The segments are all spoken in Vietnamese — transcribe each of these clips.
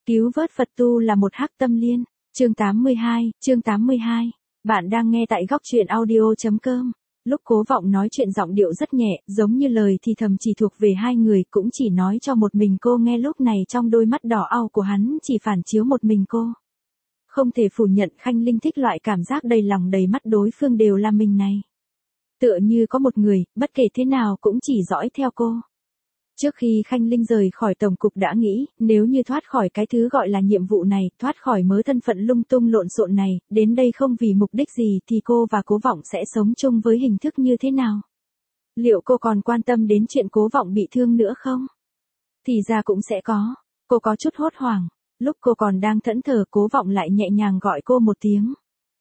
Cứu vớt Phật tu là một hắc tâm liên. Chương 82. Bạn đang nghe tại góc truyện audio.com. Lúc Cố Vọng nói chuyện giọng điệu rất nhẹ, giống như lời thì thầm chỉ thuộc về hai người, cũng chỉ nói cho một mình cô nghe. Lúc này trong đôi mắt đỏ au của hắn chỉ phản chiếu một mình cô. Không thể phủ nhận Khanh Linh thích loại cảm giác đầy lòng đầy mắt đối phương đều là mình này. Tựa như có một người, bất kể thế nào cũng chỉ dõi theo cô. Trước khi Khanh Linh rời khỏi tổng cục đã nghĩ, nếu như thoát khỏi cái thứ gọi là nhiệm vụ này, thoát khỏi mớ thân phận lung tung lộn xộn này, đến đây không vì mục đích gì thì cô và Cố Vọng sẽ sống chung với hình thức như thế nào? Liệu cô còn quan tâm đến chuyện Cố Vọng bị thương nữa không? Thì ra cũng sẽ có. Cô có chút hốt hoảng. Lúc cô còn đang thẫn thờ, Cố Vọng lại nhẹ nhàng gọi cô một tiếng.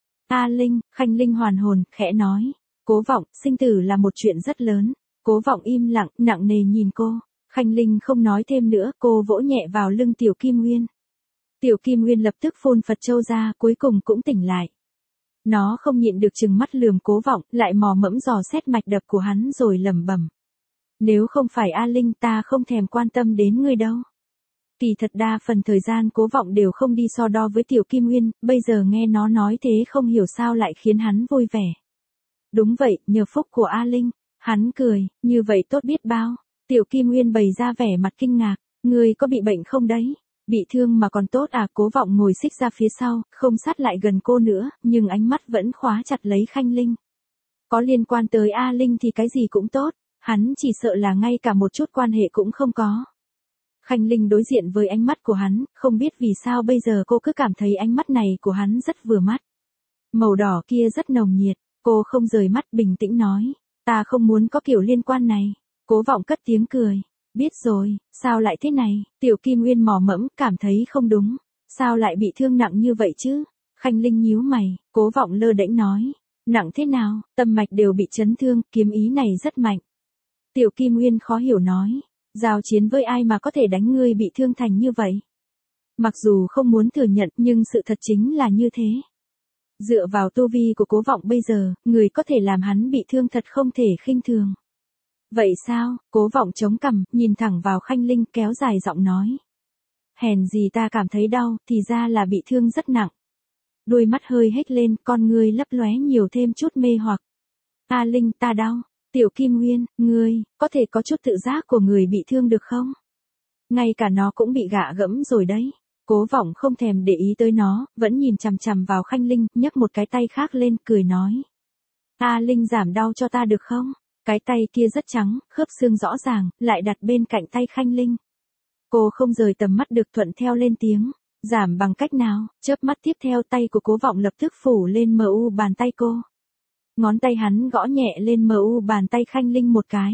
A Linh. Khanh Linh hoàn hồn, khẽ nói. Cố Vọng, sinh tử là một chuyện rất lớn. Cố Vọng im lặng, nặng nề nhìn cô. Khanh Linh không nói thêm nữa, cô vỗ nhẹ vào lưng Tiểu Kim Nguyên. Tiểu Kim Nguyên lập tức phun Phật châu ra, cuối cùng cũng tỉnh lại. Nó không nhịn được trừng mắt lườm Cố Vọng, lại mò mẫm dò xét mạch đập của hắn rồi lẩm bẩm. Nếu không phải A Linh ta không thèm quan tâm đến ngươi đâu. Kỳ thật đa phần thời gian Cố Vọng đều không đi so đo với Tiểu Kim Nguyên, bây giờ nghe nó nói thế không hiểu sao lại khiến hắn vui vẻ. Đúng vậy, nhờ phúc của A Linh. Hắn cười, như vậy tốt biết bao. Tiểu Kim Nguyên bày ra vẻ mặt kinh ngạc, ngươi có bị bệnh không đấy? Bị thương mà còn tốt à? Cố Vọng ngồi xích ra phía sau, không sát lại gần cô nữa, nhưng ánh mắt vẫn khóa chặt lấy Khanh Linh. Có liên quan tới A Linh thì cái gì cũng tốt, hắn chỉ sợ là ngay cả một chút quan hệ cũng không có. Khanh Linh đối diện với ánh mắt của hắn, không biết vì sao bây giờ cô cứ cảm thấy ánh mắt này của hắn rất vừa mắt. Màu đỏ kia rất nồng nhiệt, cô không rời mắt bình tĩnh nói, ta không muốn có kiểu liên quan này. Cố Vọng cất tiếng cười. Biết rồi, sao lại thế này? Tiểu Kim Nguyên mò mẫm, cảm thấy không đúng. Sao lại bị thương nặng như vậy chứ? Khanh Linh nhíu mày, Cố Vọng lơ đễnh nói. Nặng thế nào? Tâm mạch đều bị chấn thương, kiếm ý này rất mạnh. Tiểu Kim Nguyên khó hiểu nói. Giao chiến với ai mà có thể đánh ngươi bị thương thành như vậy? Mặc dù không muốn thừa nhận nhưng sự thật chính là như thế. Dựa vào tu vi của Cố Vọng bây giờ, người có thể làm hắn bị thương thật không thể khinh thường. Vậy sao? Cố Vọng chống cằm, nhìn thẳng vào Khanh Linh, kéo dài giọng nói. Hèn gì ta cảm thấy đau, thì ra là bị thương rất nặng. Đôi mắt hơi hếch lên, con ngươi lấp lóe nhiều thêm chút mê hoặc. A Linh, ta đau. Tiểu Kim Nguyên, ngươi, có thể có chút tự giác của người bị thương được không? Ngay cả nó cũng bị gạ gẫm rồi đấy. Cố Vọng không thèm để ý tới nó, vẫn nhìn chằm chằm vào Khanh Linh, nhấc một cái tay khác lên, cười nói. A Linh giảm đau cho ta được không? Cái tay kia rất trắng, khớp xương rõ ràng, lại đặt bên cạnh tay Khanh Linh. Cô không rời tầm mắt được, thuận theo lên tiếng. Giảm bằng cách nào? Chớp mắt tiếp theo tay của Cố Vọng lập tức phủ lên mu bàn tay cô. Ngón tay hắn gõ nhẹ lên mu bàn tay Khanh Linh một cái.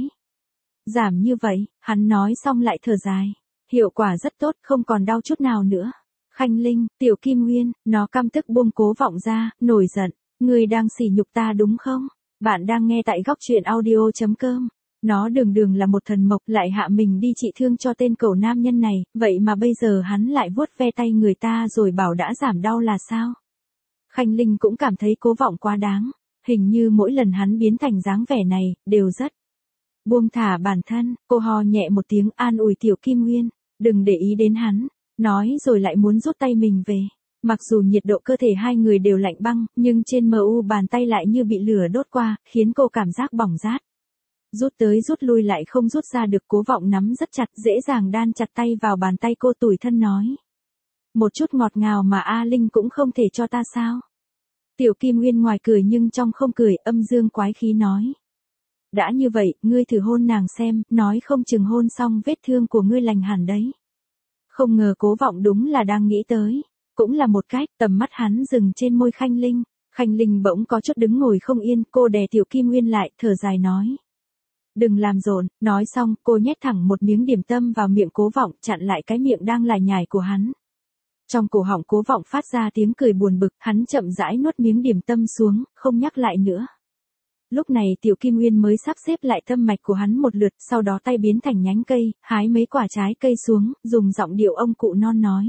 Giảm như vậy, hắn nói xong lại thở dài. Hiệu quả rất tốt, không còn đau chút nào nữa. Khanh Linh, Tiểu Kim Nguyên, nó căm tức buông Cố Vọng ra, nổi giận. Ngươi đang sỉ nhục ta đúng không? Bạn đang nghe tại góc truyện audio.com. Nó đường là một thần mộc, lại hạ mình đi trị thương cho tên cẩu nam nhân này, vậy mà bây giờ hắn lại vuốt ve tay người ta rồi bảo đã giảm đau là sao? Khanh Linh cũng cảm thấy Cố Vọng quá đáng, hình như mỗi lần hắn biến thành dáng vẻ này, đều rất buông thả bản thân. Cô ho nhẹ một tiếng an ủi Tiểu Kim Nguyên, đừng để ý đến hắn, nói rồi lại muốn rút tay mình về. Mặc dù nhiệt độ cơ thể hai người đều lạnh băng, nhưng trên mu bàn tay lại như bị lửa đốt qua, khiến cô cảm giác bỏng rát. Rút tới rút lui lại không rút ra được. Cố Vọng nắm rất chặt, dễ dàng đan chặt tay vào bàn tay cô, tủi thân nói. Một chút ngọt ngào mà A Linh cũng không thể cho ta sao? Tiểu Kim Nguyên ngoài cười nhưng trong không cười, âm dương quái khí nói. Đã như vậy, ngươi thử hôn nàng xem, nói không chừng hôn xong vết thương của ngươi lành hẳn đấy. Không ngờ Cố Vọng đúng là đang nghĩ tới. Cũng là một cách. Tầm mắt hắn dừng trên môi Khanh Linh. Khanh Linh bỗng có chút đứng ngồi không yên, cô đè Tiểu Kim Nguyên lại, thở dài nói. Đừng làm rộn. Nói xong, cô nhét thẳng một miếng điểm tâm vào miệng Cố Vọng, chặn lại cái miệng đang lải nhải của hắn. Trong cổ họng Cố Vọng phát ra tiếng cười buồn bực, hắn chậm rãi nuốt miếng điểm tâm xuống, không nhắc lại nữa. Lúc này Tiểu Kim Nguyên mới sắp xếp lại tâm mạch của hắn một lượt, sau đó tay biến thành nhánh cây, hái mấy quả trái cây xuống, dùng giọng điệu ông cụ non nói.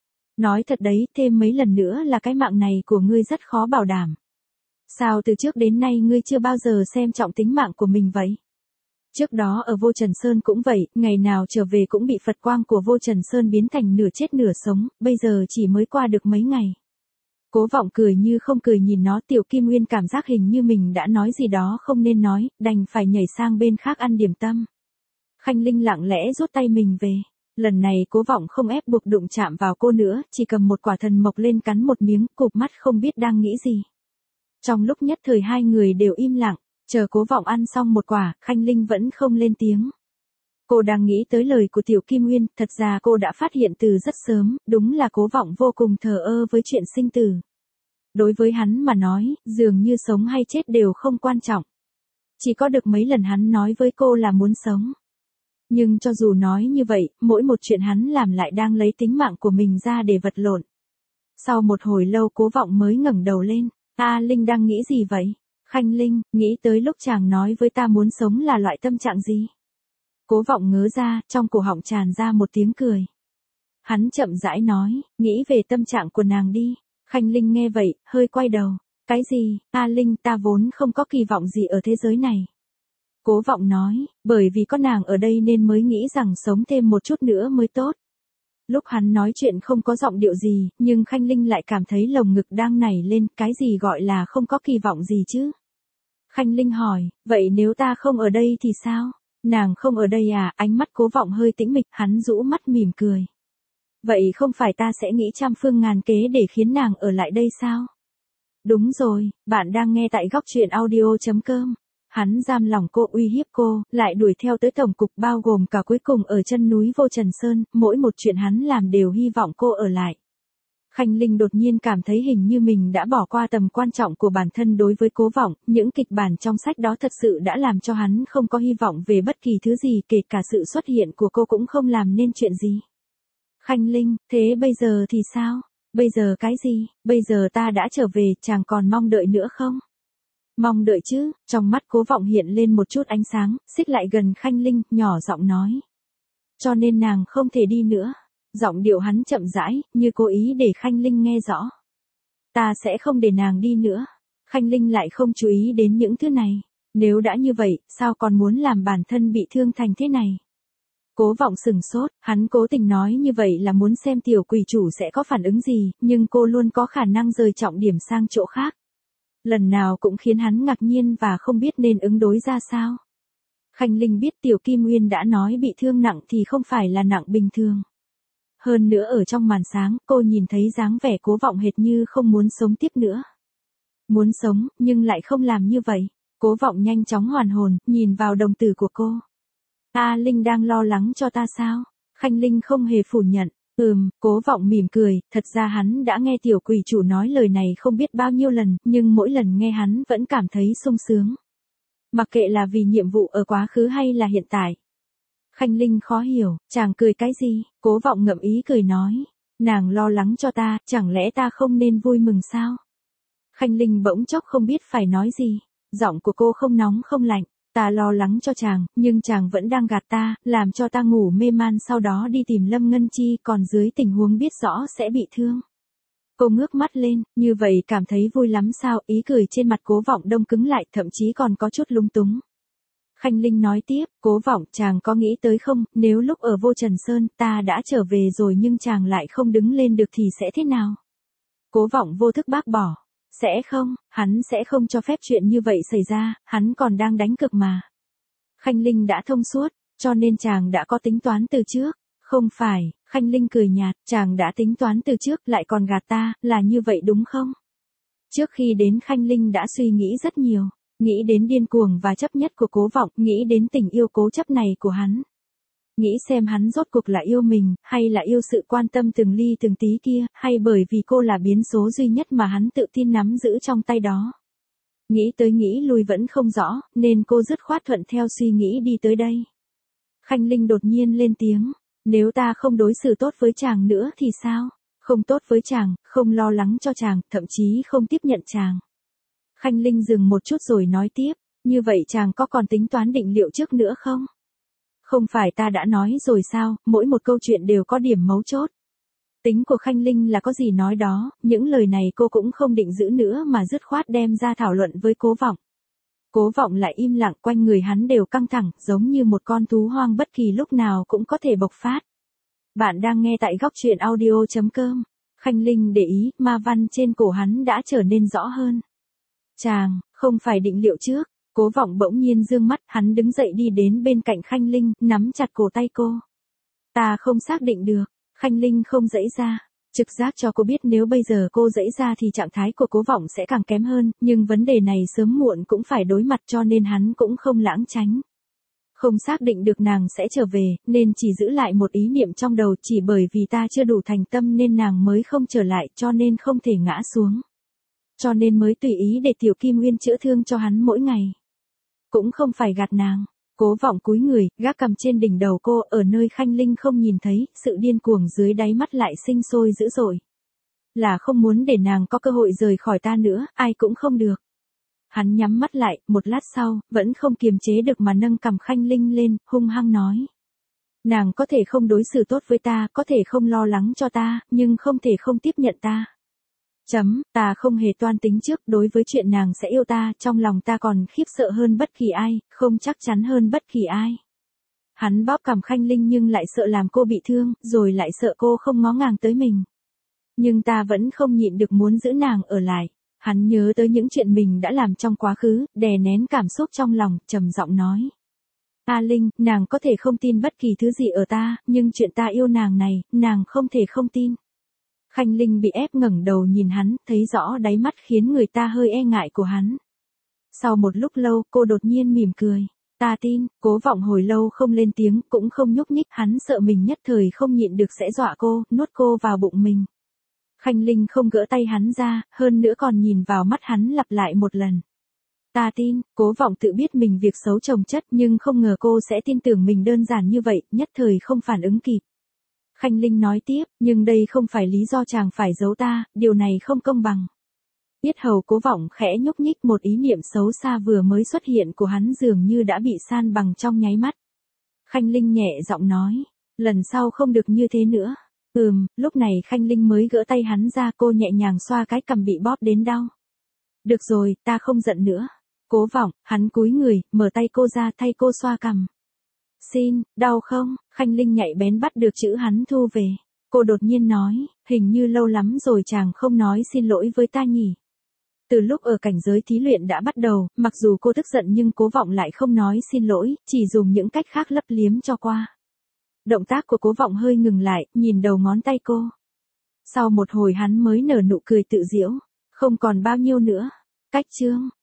Nói thật đấy, thêm mấy lần nữa là cái mạng này của ngươi rất khó bảo đảm. Sao từ trước đến nay ngươi chưa bao giờ xem trọng tính mạng của mình vậy? Trước đó ở Vô Trần Sơn cũng vậy, ngày nào trở về cũng bị Phật quang của Vô Trần Sơn biến thành nửa chết nửa sống, bây giờ chỉ mới qua được mấy ngày. Cố Vọng cười như không cười nhìn nó. Tiểu Kim Nguyên cảm giác hình như mình đã nói gì đó không nên nói, đành phải nhảy sang bên khác ăn điểm tâm. Khanh Linh lặng lẽ rút tay mình về. Lần này Cố Vọng không ép buộc đụng chạm vào cô nữa, chỉ cầm một quả thần mộc lên cắn một miếng, cụp mắt không biết đang nghĩ gì. Trong lúc nhất thời hai người đều im lặng, chờ Cố Vọng ăn xong một quả, Khanh Linh vẫn không lên tiếng. Cô đang nghĩ tới lời của Tiểu Kim Nguyên, thật ra cô đã phát hiện từ rất sớm, đúng là Cố Vọng vô cùng thờ ơ với chuyện sinh tử. Đối với hắn mà nói, dường như sống hay chết đều không quan trọng. Chỉ có được mấy lần hắn nói với cô là muốn sống. Nhưng cho dù nói như vậy, mỗi một chuyện hắn làm lại đang lấy tính mạng của mình ra để vật lộn. Sau một hồi lâu Cố Vọng mới ngẩng đầu lên. Linh đang nghĩ gì vậy? Khanh Linh, nghĩ tới lúc chàng nói với ta muốn sống là loại tâm trạng gì? Cố Vọng ngớ ra, trong cổ họng tràn ra một tiếng cười. Hắn chậm rãi nói, nghĩ về tâm trạng của nàng đi. Khanh Linh nghe vậy, hơi quay đầu. Cái gì? Linh, ta vốn không có kỳ vọng gì ở thế giới này. Cố Vọng nói, bởi vì có nàng ở đây nên mới nghĩ rằng sống thêm một chút nữa mới tốt. Lúc hắn nói chuyện không có giọng điệu gì, nhưng Khanh Linh lại cảm thấy lồng ngực đang nảy lên, cái gì gọi là không có kỳ vọng gì chứ? Khanh Linh hỏi, vậy nếu ta không ở đây thì sao? Nàng không ở đây à? Ánh mắt Cố Vọng hơi tĩnh mịch, hắn rũ mắt mỉm cười. Vậy không phải ta sẽ nghĩ trăm phương ngàn kế để khiến nàng ở lại đây sao? Đúng rồi, bạn đang nghe tại góc truyện audio.com. Hắn giam lòng cô, uy hiếp cô, lại đuổi theo tới tổng cục, bao gồm cả cuối cùng ở chân núi Vô Trần Sơn, mỗi một chuyện hắn làm đều hy vọng cô ở lại. Khanh Linh đột nhiên cảm thấy hình như mình đã bỏ qua tầm quan trọng của bản thân đối với Cố Vọng, những kịch bản trong sách đó thật sự đã làm cho hắn không có hy vọng về bất kỳ thứ gì, kể cả sự xuất hiện của cô cũng không làm nên chuyện gì. Khanh Linh, thế bây giờ thì sao? Bây giờ cái gì? Bây giờ ta đã trở về, chàng còn mong đợi nữa không? Mong đợi chứ, trong mắt Cố Vọng hiện lên một chút ánh sáng, xích lại gần Khanh Linh, nhỏ giọng nói. Cho nên nàng không thể đi nữa. Giọng điệu hắn chậm rãi, như cố ý để Khanh Linh nghe rõ. Ta sẽ không để nàng đi nữa. Khanh Linh lại không chú ý đến những thứ này. Nếu đã như vậy, sao còn muốn làm bản thân bị thương thành thế này? Cố Vọng sừng sốt, hắn cố tình nói như vậy là muốn xem tiểu quỷ chủ sẽ có phản ứng gì, nhưng cô luôn có khả năng rời trọng điểm sang chỗ khác. Lần nào cũng khiến hắn ngạc nhiên và không biết nên ứng đối ra sao. Khanh Linh biết Tiểu Kim Nguyên đã nói bị thương nặng thì không phải là nặng bình thường. Hơn nữa ở trong màn sáng, cô nhìn thấy dáng vẻ Cố Vọng hệt như không muốn sống tiếp nữa. Muốn sống, nhưng lại không làm như vậy. Cố Vọng nhanh chóng hoàn hồn, nhìn vào đồng tử của cô. Linh đang lo lắng cho ta sao? Khanh Linh không hề phủ nhận. Cố Vọng mỉm cười, thật ra hắn đã nghe tiểu quỷ chủ nói lời này không biết bao nhiêu lần, nhưng mỗi lần nghe hắn vẫn cảm thấy sung sướng. Mặc kệ là vì nhiệm vụ ở quá khứ hay là hiện tại. Khanh Linh khó hiểu, chàng cười cái gì? Cố Vọng ngậm ý cười nói. Nàng lo lắng cho ta, chẳng lẽ ta không nên vui mừng sao? Khanh Linh bỗng chốc không biết phải nói gì. Giọng của cô không nóng không lạnh. Ta lo lắng cho chàng, nhưng chàng vẫn đang gạt ta, làm cho ta ngủ mê man sau đó đi tìm Lâm Ngân Chi, còn dưới tình huống biết rõ sẽ bị thương. Cô ngước mắt lên, như vậy cảm thấy vui lắm sao? Ý cười trên mặt Cố Vọng đông cứng lại, thậm chí còn có chút lung túng. Khanh Linh nói tiếp, Cố Vọng, chàng có nghĩ tới không, nếu lúc ở Vô Trần Sơn ta đã trở về rồi nhưng chàng lại không đứng lên được thì sẽ thế nào? Cố Vọng vô thức bác bỏ. Sẽ không, hắn sẽ không cho phép chuyện như vậy xảy ra, hắn còn đang đánh cược mà. Khanh Linh đã thông suốt, cho nên chàng đã có tính toán từ trước. Không phải, Khanh Linh cười nhạt, chàng đã tính toán từ trước lại còn gạt ta, là như vậy đúng không? Trước khi đến Khanh Linh đã suy nghĩ rất nhiều, nghĩ đến điên cuồng và chấp nhất của Cố Vọng, nghĩ đến tình yêu cố chấp này của hắn. Nghĩ xem hắn rốt cuộc là yêu mình, hay là yêu sự quan tâm từng ly từng tí kia, hay bởi vì cô là biến số duy nhất mà hắn tự tin nắm giữ trong tay đó. Nghĩ tới nghĩ lui vẫn không rõ, nên cô dứt khoát thuận theo suy nghĩ đi tới đây. Khanh Linh đột nhiên lên tiếng, nếu ta không đối xử tốt với chàng nữa thì sao? Không tốt với chàng, không lo lắng cho chàng, thậm chí không tiếp nhận chàng. Khanh Linh dừng một chút rồi nói tiếp, như vậy chàng có còn tính toán định liệu trước nữa không? Không phải ta đã nói rồi sao, mỗi một câu chuyện đều có điểm mấu chốt. Tính của Khanh Linh là có gì nói đó, những lời này cô cũng không định giữ nữa mà dứt khoát đem ra thảo luận với Cố Vọng. Cố Vọng lại im lặng, quanh người hắn đều căng thẳng, giống như một con thú hoang bất kỳ lúc nào cũng có thể bộc phát. Bạn đang nghe tại góc truyện audio.com. Khanh Linh để ý, ma văn trên cổ hắn đã trở nên rõ hơn. Chàng, không phải định liệu trước. Cố Vọng bỗng nhiên dương mắt, hắn đứng dậy đi đến bên cạnh Khanh Linh, nắm chặt cổ tay cô. Ta không xác định được. Khanh Linh không giãy ra. Trực giác cho cô biết nếu bây giờ cô giãy ra thì trạng thái của Cố Vọng sẽ càng kém hơn, nhưng vấn đề này sớm muộn cũng phải đối mặt cho nên hắn cũng không lảng tránh. Không xác định được nàng sẽ trở về, nên chỉ giữ lại một ý niệm trong đầu, chỉ bởi vì ta chưa đủ thành tâm nên nàng mới không trở lại, cho nên không thể ngã xuống. Cho nên mới tùy ý để Tiểu Kim Uyên chữa thương cho hắn mỗi ngày. Cũng không phải gạt nàng. Cố Vọng cúi người, gác cằm trên đỉnh đầu cô, ở nơi Khanh Linh không nhìn thấy, sự điên cuồng dưới đáy mắt lại sinh sôi dữ dội. Là không muốn để nàng có cơ hội rời khỏi ta nữa, ai cũng không được. Hắn nhắm mắt lại, một lát sau, vẫn không kiềm chế được mà nâng cằm Khanh Linh lên, hung hăng nói. Nàng có thể không đối xử tốt với ta, có thể không lo lắng cho ta, nhưng không thể không tiếp nhận ta. Ta không hề toan tính trước, đối với chuyện nàng sẽ yêu ta, trong lòng ta còn khiếp sợ hơn bất kỳ ai, không chắc chắn hơn bất kỳ ai. Hắn bóp cằm Khanh Linh nhưng lại sợ làm cô bị thương, rồi lại sợ cô không ngó ngàng tới mình. Nhưng ta vẫn không nhịn được muốn giữ nàng ở lại. Hắn nhớ tới những chuyện mình đã làm trong quá khứ, đè nén cảm xúc trong lòng, trầm giọng nói. A Linh, nàng có thể không tin bất kỳ thứ gì ở ta, nhưng chuyện ta yêu nàng này, nàng không thể không tin. Khanh Linh bị ép ngẩng đầu nhìn hắn, thấy rõ đáy mắt khiến người ta hơi e ngại của hắn. Sau một lúc lâu, cô đột nhiên mỉm cười. Ta tin. Cố Vọng hồi lâu không lên tiếng, cũng không nhúc nhích, hắn sợ mình nhất thời không nhịn được sẽ dọa cô, nuốt cô vào bụng mình. Khanh Linh không gỡ tay hắn ra, hơn nữa còn nhìn vào mắt hắn lặp lại một lần. Ta tin. Cố Vọng tự biết mình việc xấu chồng chất, nhưng không ngờ cô sẽ tin tưởng mình đơn giản như vậy, nhất thời không phản ứng kịp. Khanh Linh nói tiếp, nhưng đây không phải lý do chàng phải giấu ta, điều này không công bằng. Yết hầu Cố Vọng khẽ nhúc nhích, một ý niệm xấu xa vừa mới xuất hiện của hắn dường như đã bị san bằng trong nháy mắt. Khanh Linh nhẹ giọng nói, lần sau không được như thế nữa. Lúc này Khanh Linh mới gỡ tay hắn ra, cô nhẹ nhàng xoa cái cằm bị bóp đến đau. Được rồi, ta không giận nữa. Cố Vọng, hắn cúi người, mở tay cô ra thay cô xoa cằm. Xin, đau không? Khanh Linh nhạy bén bắt được chữ hắn thu về. Cô đột nhiên nói, hình như lâu lắm rồi chàng không nói xin lỗi với ta nhỉ. Từ lúc ở cảnh giới thí luyện đã bắt đầu, mặc dù cô tức giận nhưng Cố Vọng lại không nói xin lỗi, chỉ dùng những cách khác lấp liếm cho qua. Động tác của Cố Vọng hơi ngừng lại, nhìn đầu ngón tay cô. Sau một hồi hắn mới nở nụ cười tự giễu. Không còn bao nhiêu nữa. Cách chương.